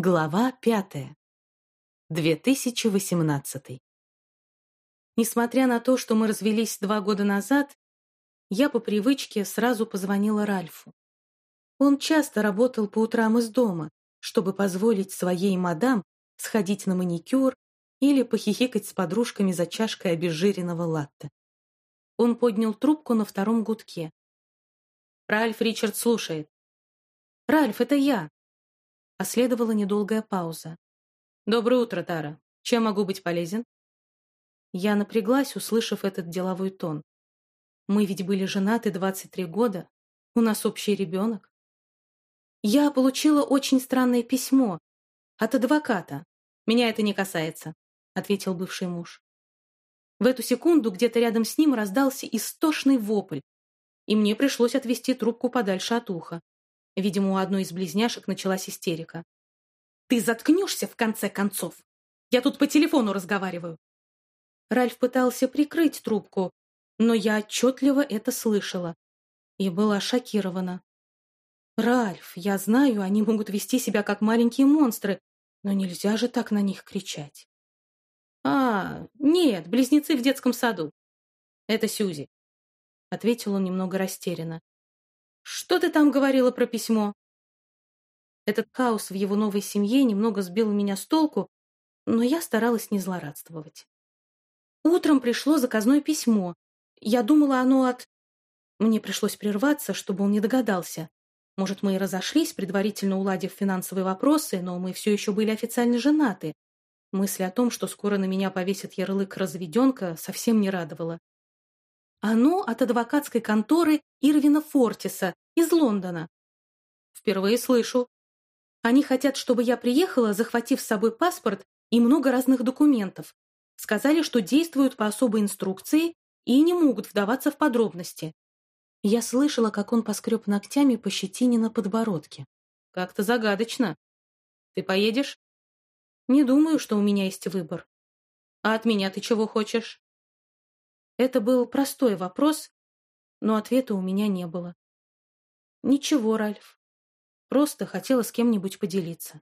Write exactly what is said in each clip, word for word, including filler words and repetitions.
Глава пятая. две тысячи восемнадцатый. Несмотря на то, что мы развелись два года назад, я по привычке сразу позвонила Ральфу. Он часто работал по утрам из дома, чтобы позволить своей мадам сходить на маникюр или похихикать с подружками за чашкой обезжиренного латте. Он поднял трубку на втором гудке. «Ральф, Ричард слушает». «Ральф, это я». Последовала недолгая пауза. «Доброе утро, Тара. Чем могу быть полезен?» Я напряглась, услышав этот деловой тон. Мы ведь были женаты двадцать три года. У нас общий ребенок. Я получила очень странное письмо от адвоката. «Меня это не касается», — ответил бывший муж. В эту секунду где-то рядом с ним раздался истошный вопль, и мне пришлось отвести трубку подальше от уха. Видимо, у одной из близняшек началась истерика. «Ты заткнешься, в конце концов? Я тут по телефону разговариваю». Ральф пытался прикрыть трубку, но я отчетливо это слышала и была шокирована. «Ральф, я знаю, они могут вести себя как маленькие монстры, но нельзя же так на них кричать». «А, нет, близнецы в детском саду. Это Сьюзи», — ответил он немного растерянно. «Что ты там говорила про письмо?» Этот хаос в его новой семье немного сбил меня с толку, но я старалась не злорадствовать. Утром пришло заказное письмо. Я думала, оно от... Мне пришлось прерваться, чтобы он не догадался. Может, мы и разошлись, предварительно уладив финансовые вопросы, но мы все еще были официально женаты. Мысль о том, что скоро на меня повесят ярлык «разведенка», совсем не радовала. Оно от адвокатской конторы Ирвина Фортиса из Лондона. Впервые слышу. Они хотят, чтобы я приехала, захватив с собой паспорт и много разных документов. Сказали, что действуют по особой инструкции и не могут вдаваться в подробности. Я слышала, как он поскреб ногтями по щетине на подбородке. Как-то загадочно. Ты поедешь? Не думаю, что у меня есть выбор. А от меня ты чего хочешь? Это был простой вопрос, но ответа у меня не было. Ничего, Ральф. Просто хотела с кем-нибудь поделиться.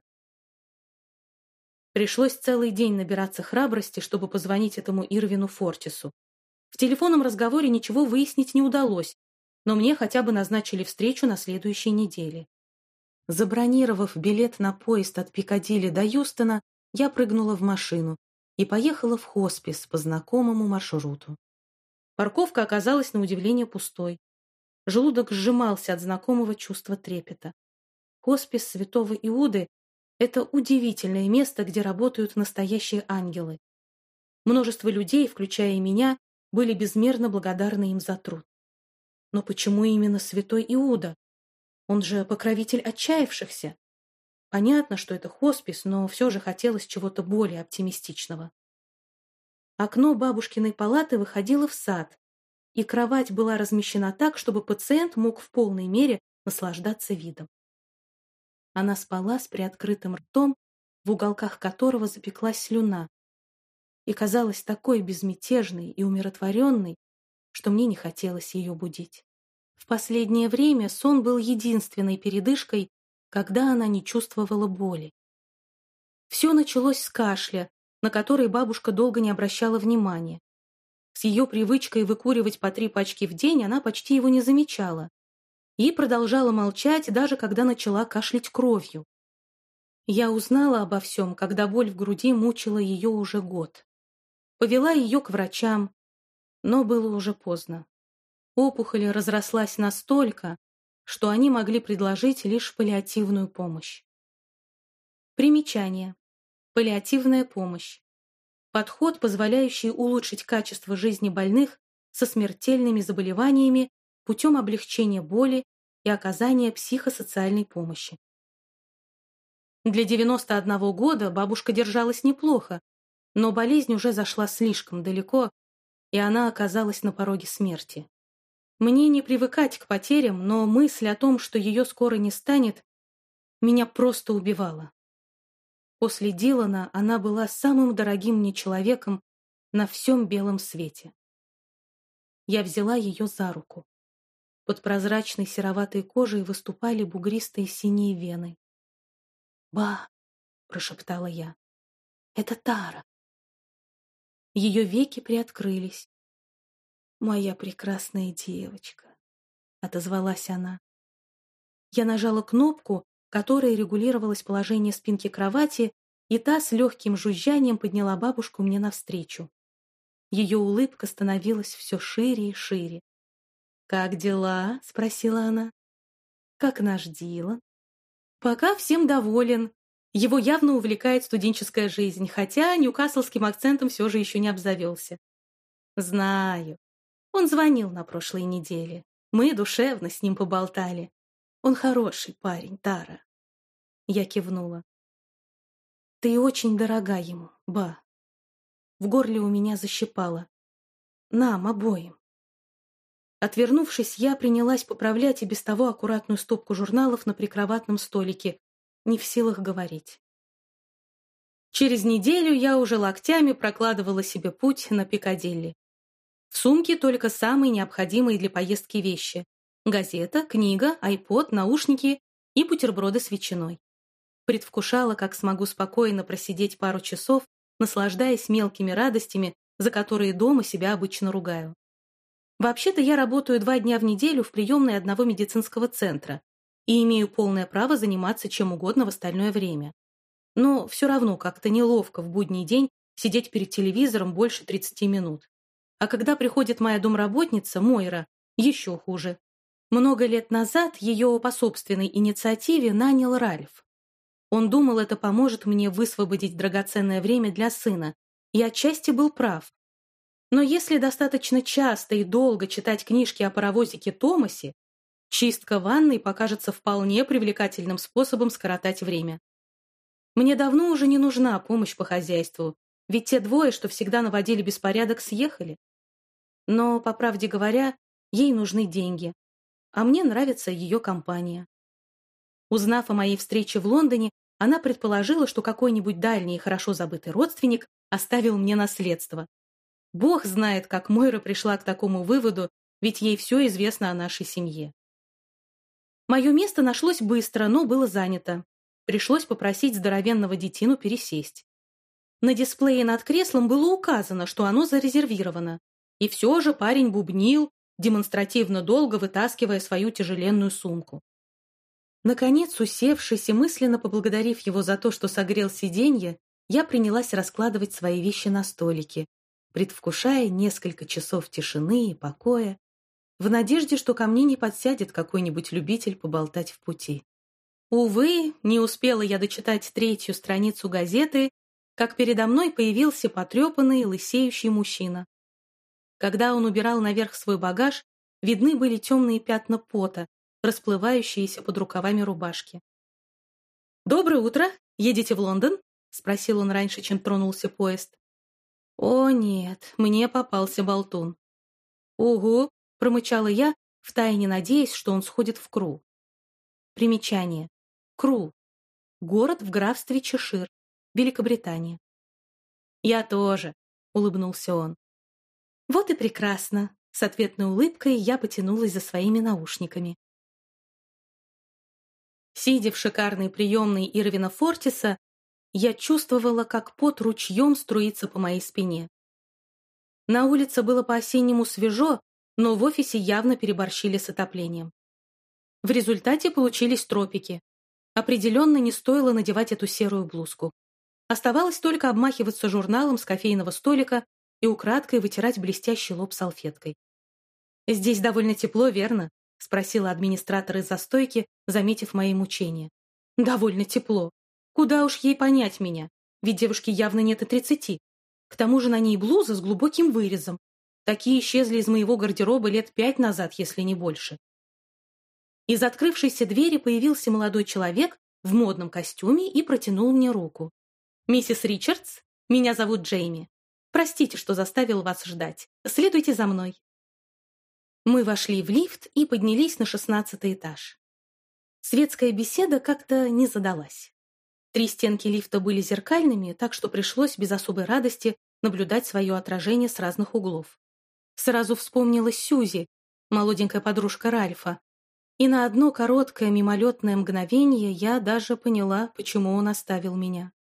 Пришлось целый день набираться храбрости, чтобы позвонить этому Ирвину Фортису. В телефонном разговоре ничего выяснить не удалось, но мне хотя бы назначили встречу на следующей неделе. Забронировав билет на поезд от Пикадилли до Юстона, я прыгнула в машину и поехала в хоспис по знакомому маршруту. Парковка оказалась на удивление пустой. Желудок сжимался от знакомого чувства трепета. Хоспис Святого Иуды — это удивительное место, где работают настоящие ангелы. Множество людей, включая и меня, были безмерно благодарны им за труд. Но почему именно Святой Иуда? Он же покровитель отчаявшихся. Понятно, что это хоспис, но все же хотелось чего-то более оптимистичного. Окно бабушкиной палаты выходило в сад, и кровать была размещена так, чтобы пациент мог в полной мере наслаждаться видом. Она спала с приоткрытым ртом, в уголках которого запеклась слюна, и казалась такой безмятежной и умиротворенной, что мне не хотелось ее будить. В последнее время сон был единственной передышкой, когда она не чувствовала боли. Все началось с кашля, на который бабушка долго не обращала внимания. С ее привычкой выкуривать по три пачки в день она почти его не замечала и продолжала молчать, даже когда начала кашлять кровью. Я узнала обо всем, когда боль в груди мучила ее уже год. Повела ее к врачам, но было уже поздно. Опухоль разрослась настолько, что они могли предложить лишь паллиативную помощь. Примечание. Паллиативная помощь. Подход, позволяющий улучшить качество жизни больных со смертельными заболеваниями путем облегчения боли и оказания психосоциальной помощи. Для девяноста одного года бабушка держалась неплохо, но болезнь уже зашла слишком далеко, и она оказалась на пороге смерти. Мне не привыкать к потерям, но мысль о том, что ее скоро не станет, меня просто убивала. После Дилана она была самым дорогим мне человеком на всем белом свете. Я взяла ее за руку. Под прозрачной сероватой кожей выступали бугристые синие вены. «Ба, — прошептала я. «Это Тара». Ее веки приоткрылись. «Моя прекрасная девочка», — отозвалась она. Я нажала кнопку, которой регулировалось положение спинки кровати, и та с легким жужжанием подняла бабушку мне навстречу. Ее улыбка становилась все шире и шире. «Как дела?» — спросила она. «Как наш Дилан?» «Пока всем доволен. Его явно увлекает студенческая жизнь, хотя ньюкаслским акцентом все же еще не обзавелся». «Знаю. Он звонил на прошлой неделе. Мы душевно с ним поболтали. Он хороший парень, Тара». Я кивнула. «Ты очень дорога ему, ба». В горле у меня защипало. «Нам обоим». Отвернувшись, я принялась поправлять и без того аккуратную стопку журналов на прикроватном столике, не в силах говорить. Через неделю я уже локтями прокладывала себе путь на Пикадилли. В сумке только самые необходимые для поездки вещи: газета, книга, айпод, наушники и бутерброды с ветчиной. Предвкушала, как смогу спокойно просидеть пару часов, наслаждаясь мелкими радостями, за которые дома себя обычно ругаю. Вообще-то я работаю два дня в неделю в приемной одного медицинского центра и имею полное право заниматься чем угодно в остальное время. Но все равно как-то неловко в будний день сидеть перед телевизором больше тридцати минут. А когда приходит моя домработница, Мойра, еще хуже. Много лет назад ее по собственной инициативе нанял Ральф. Он думал, это поможет мне высвободить драгоценное время для сына, и отчасти был прав. Но если достаточно часто и долго читать книжки о паровозике Томасе, чистка ванной покажется вполне привлекательным способом скоротать время. Мне давно уже не нужна помощь по хозяйству, ведь те двое, что всегда наводили беспорядок, съехали. Но, по правде говоря, ей нужны деньги, а мне нравится ее компания. Узнав о моей встрече в Лондоне, она предположила, что какой-нибудь дальний и хорошо забытый родственник оставил мне наследство. Бог знает, как Мойра пришла к такому выводу, ведь ей все известно о нашей семье. Мое место нашлось быстро, но было занято. Пришлось попросить здоровенного детину пересесть. На дисплее над креслом было указано, что оно зарезервировано. И все же парень бубнил, демонстративно долго вытаскивая свою тяжеленную сумку. Наконец, усевшись и мысленно поблагодарив его за то, что согрел сиденье, я принялась раскладывать свои вещи на столике, предвкушая несколько часов тишины и покоя, в надежде, что ко мне не подсядет какой-нибудь любитель поболтать в пути. Увы, не успела я дочитать третью страницу газеты, как передо мной появился потрепанный, лысеющий мужчина. Когда он убирал наверх свой багаж, видны были темные пятна пота, расплывающиеся под рукавами рубашки. «Доброе утро! Едете в Лондон?» — спросил он раньше, чем тронулся поезд. «О, нет, мне попался болтун». «Ого!» — промычала я, втайне надеясь, что он сходит в Кру. Примечание. Кру. Город в графстве Чешир, Великобритания. «Я тоже», — улыбнулся он. «Вот и прекрасно!» — с ответной улыбкой я потянулась за своими наушниками. Сидя в шикарной приемной Ирвина Фортиса, я чувствовала, как пот ручьем струится по моей спине. На улице было по-осеннему свежо, но в офисе явно переборщили с отоплением. В результате получились тропики. Определенно не стоило надевать эту серую блузку. Оставалось только обмахиваться журналом с кофейного столика и украдкой вытирать блестящий лоб салфеткой. «Здесь довольно тепло, верно?» — спросила администратор из-за стойки, заметив мои мучения. «Довольно тепло. Куда уж ей понять меня, ведь девушке явно нет и тридцати. К тому же на ней блуза с глубоким вырезом. Такие исчезли из моего гардероба лет пять назад, если не больше». Из открывшейся двери появился молодой человек в модном костюме и протянул мне руку. «Миссис Ричардс, меня зовут Джейми. Простите, что заставил вас ждать. Следуйте за мной». Мы вошли в лифт и поднялись на шестнадцатый этаж. Светская беседа как-то не задалась. Три стенки лифта были зеркальными, так что пришлось без особой радости наблюдать свое отражение с разных углов. Сразу вспомнилась Сьюзи, молоденькая подружка Ральфа, и на одно короткое мимолетное мгновение я даже поняла, почему он оставил меня.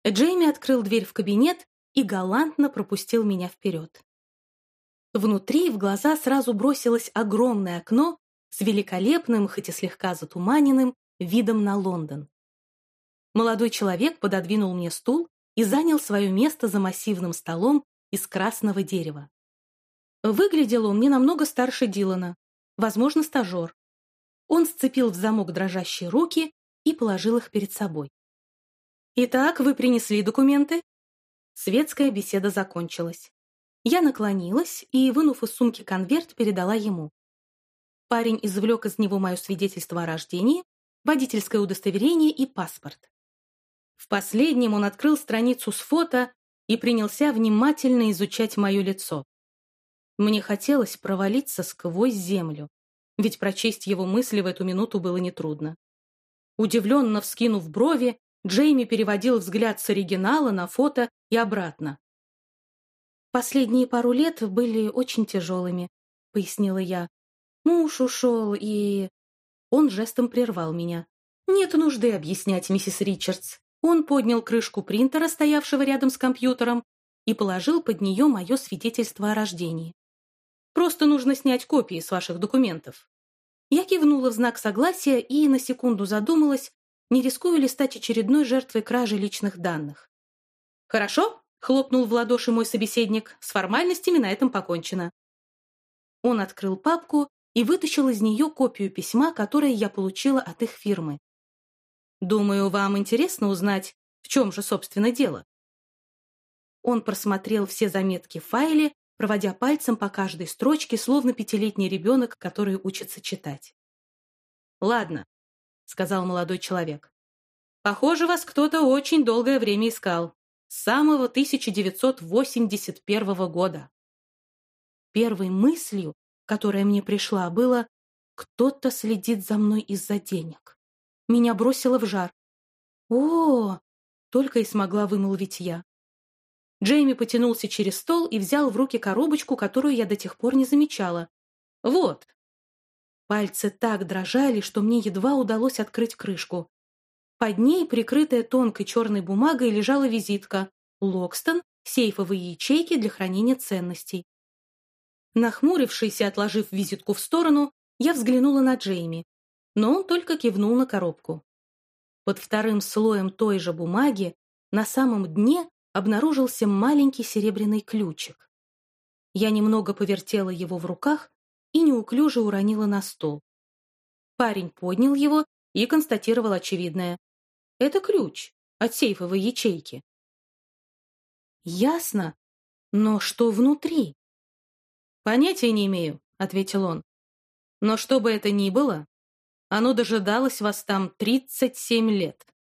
Джейми открыл дверь в кабинет и галантно пропустил меня вперед. Внутри в глаза сразу бросилось огромное окно с великолепным, хоть и слегка затуманенным, видом на Лондон. Молодой человек пододвинул мне стул и занял свое место за массивным столом из красного дерева. Выглядел он не намного старше Дилана, возможно, стажер. Он сцепил в замок дрожащие руки и положил их перед собой. «Итак, вы принесли документы?» Светская беседа закончилась. Я наклонилась и, вынув из сумки конверт, передала ему. Парень извлек из него мое свидетельство о рождении, водительское удостоверение и паспорт. В последнем он открыл страницу с фото и принялся внимательно изучать мое лицо. Мне хотелось провалиться сквозь землю, ведь прочесть его мысли в эту минуту было нетрудно. Удивленно вскинув брови, Джейми переводил взгляд с оригинала на фото и обратно. «Последние пару лет были очень тяжелыми», — пояснила я. «Муж ушел, и...» Он жестом прервал меня. «Нет нужды объяснять, миссис Ричардс». Он поднял крышку принтера, стоявшего рядом с компьютером, и положил под нее мое свидетельство о рождении. «Просто нужно снять копии с ваших документов». Я кивнула в знак согласия и на секунду задумалась, не рискую ли стать очередной жертвой кражи личных данных. «Хорошо», — хлопнул в ладоши мой собеседник, «с формальностями на этом покончено». Он открыл папку и вытащил из нее копию письма, которое я получила от их фирмы. «Думаю, вам интересно узнать, в чем же, собственно, дело». Он просмотрел все заметки в файле, проводя пальцем по каждой строчке, словно пятилетний ребенок, который учится читать. «Ладно», — сказал молодой человек. «Похоже, вас кто-то очень долгое время искал. С самого тысяча девятьсот восемьдесят первого года». Первой мыслью, которая мне пришла, было: кто-то следит за мной из-за денег. Меня бросило в жар. «О!» — только и смогла вымолвить я. Джейми потянулся через стол и взял в руки коробочку, которую я до тех пор не замечала. «Вот». Пальцы так дрожали, что мне едва удалось открыть крышку. Под ней, прикрытая тонкой черной бумагой, лежала визитка «Локстон. Сейфовые ячейки для хранения ценностей». Нахмурившись и отложив визитку в сторону, я взглянула на Джейми, но он только кивнул на коробку. Под вторым слоем той же бумаги на самом дне обнаружился маленький серебряный ключик. Я немного повертела его в руках и неуклюже уронила на стол. Парень поднял его и констатировал очевидное. Это ключ от сейфовой ячейки. Ясно, но что внутри? «Понятия не имею», — ответил он. «Но что бы это ни было, оно дожидалось вас там тридцать семь лет».